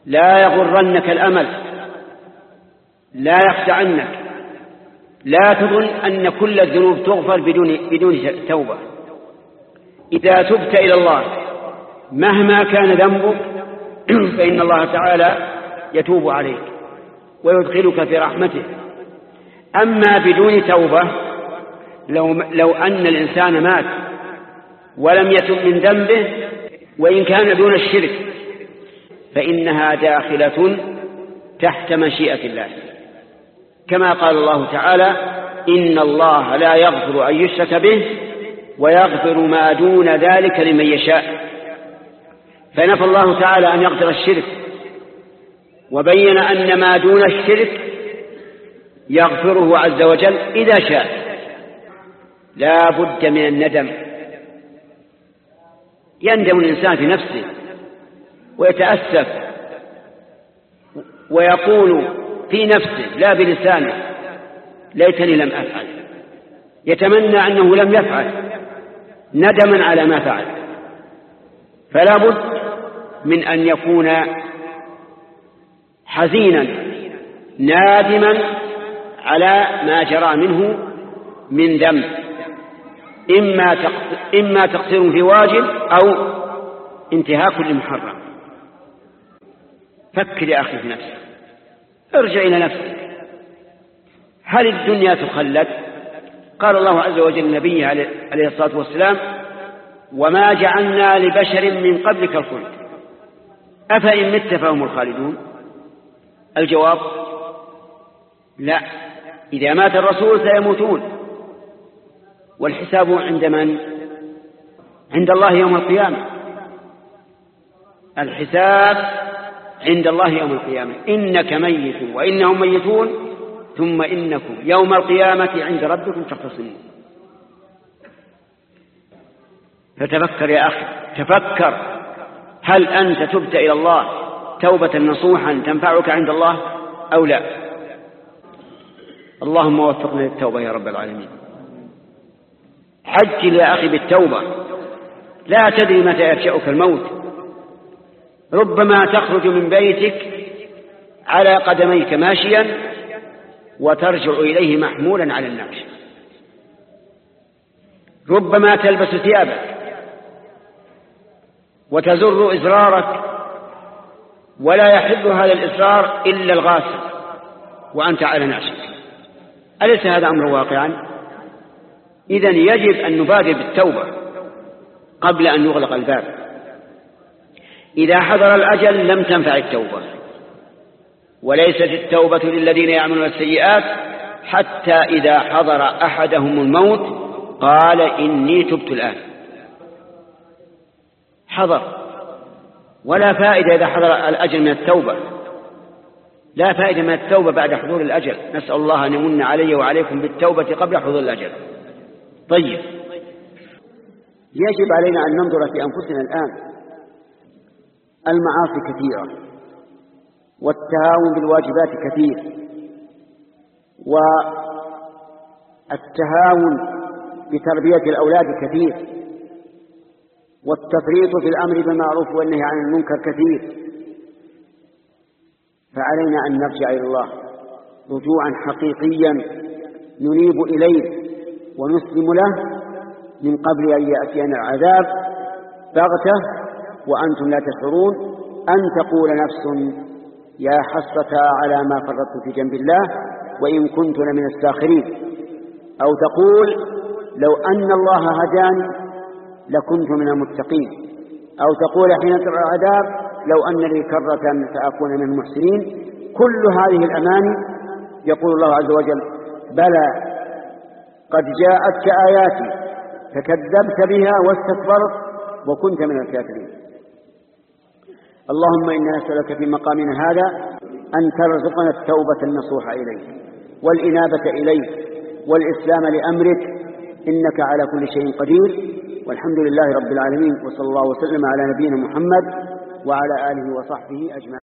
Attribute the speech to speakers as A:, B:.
A: لا يغرنك الأمل، لا يخدعنك، لا تظن أن كل الذنوب تغفر بدون توبة. إذا تبت إلى الله مهما كان ذنبك فإن الله تعالى يتوب عليك ويدخلك في رحمته. أما بدون توبة، لو أن الإنسان مات ولم يتب من ذنبه وإن كان دون الشرك فإنها داخلة تحت مشيئة الله، كما قال الله تعالى: إن الله لا يغفر أن يشرك به ويغفر ما دون ذلك لمن يشاء. فنفى الله تعالى أن يغفر الشرك، وبين أن ما دون الشرك يغفره عز وجل إذا شاء. لا بد من الندم، يندم الإنسان في نفسه ويتأسف ويقول في نفسه لا بلسانه: ليتني لم أفعل. يتمنى أنه لم يفعل ندما على ما فعل. فلا بد من أن يكون حزينا نادما على ما جرى منه من ذنب، إما تقصير في واجب أو انتهاك لمحرم. فكر يا أخي في نفسك، ارجع إلى نفسك. هل الدنيا تخلد؟ قال الله عز وجل لنبيه عليه الصلاة والسلام: وما جعلنا لبشر من قبلك الخلد أفإن مت فهم الخالدون. الجواب: لا، إذا مات الرسول سيموتون، والحساب عند من؟ عند الله يوم القيامة. الحساب عند الله يوم القيامة. إنك ميت وإنهم ميتون ثم إنكم يوم القيامة عند ربكم تختصمون. فتفكر يا أخي، تفكر، هل أنت تبت إلى الله توبة نصوحا تنفعك عند الله أو لا؟ اللهم وفقنا للتوبة يا رب العالمين. عجل يا أخي بالتوبة، لا تدري متى يفجأك الموت. ربما تخرج من بيتك على قدميك ماشيا وترجع إليه محمولا على النعش. ربما تلبس ثيابك وتزر إزرارك ولا يحل هذا الإزرار إلا الغاسل وأنت على نعشك. أليس هذا أمر واقعا؟ إذن يجب أن نبادر بالتوبة قبل أن يغلق الباب. إذا حضر الأجل لم تنفع التوبة. وليست التوبة للذين يعملون السيئات حتى إذا حضر أحدهم الموت قال إني تبت الآن. حضر، ولا فائدة إذا حضر الأجل من التوبة. لا فائدة من التوبة بعد حضور الأجل. نسأل الله أن يمن علي وعليكم بالتوبة قبل حضور الأجل. طيب، يجب علينا أن ننظر في أنفسنا الآن. المعاصي كثيرة والتهاون بالواجبات كثير، والتهاون بتربية الأولاد كثير، والتفريط في الأمر بالمعروف والنهي عن المنكر كثير. فعلينا أن نرجع إلى الله رجوعا حقيقيا ننيب إليه ونسلم له من قبل أن يأتينا العذاب بغتة وأنتم لا تشعرون، أن تقول نفس يا حسرة على ما فرطت في جنب الله وإن كنت لمن الساخرين، أو تقول لو أن الله هداني لكنت من المتقين، أو تقول حين ترى العذاب لو أن لي كرة فأكون من المحسنين. كل هذه الأماني يقول الله عز وجل: بلى قد جاءتك آياتي فكذبت بها واستكبرت وكنت من الكافرين. اللهم إنا نسألك في مقامنا هذا أن ترزقنا التوبة النصوح إليك والإنابة إليك والإسلام لأمرك، إنك على كل شيء قدير. والحمد لله رب العالمين، وصلى الله وسلم على نبينا محمد وعلى آله وصحبه أجمعين.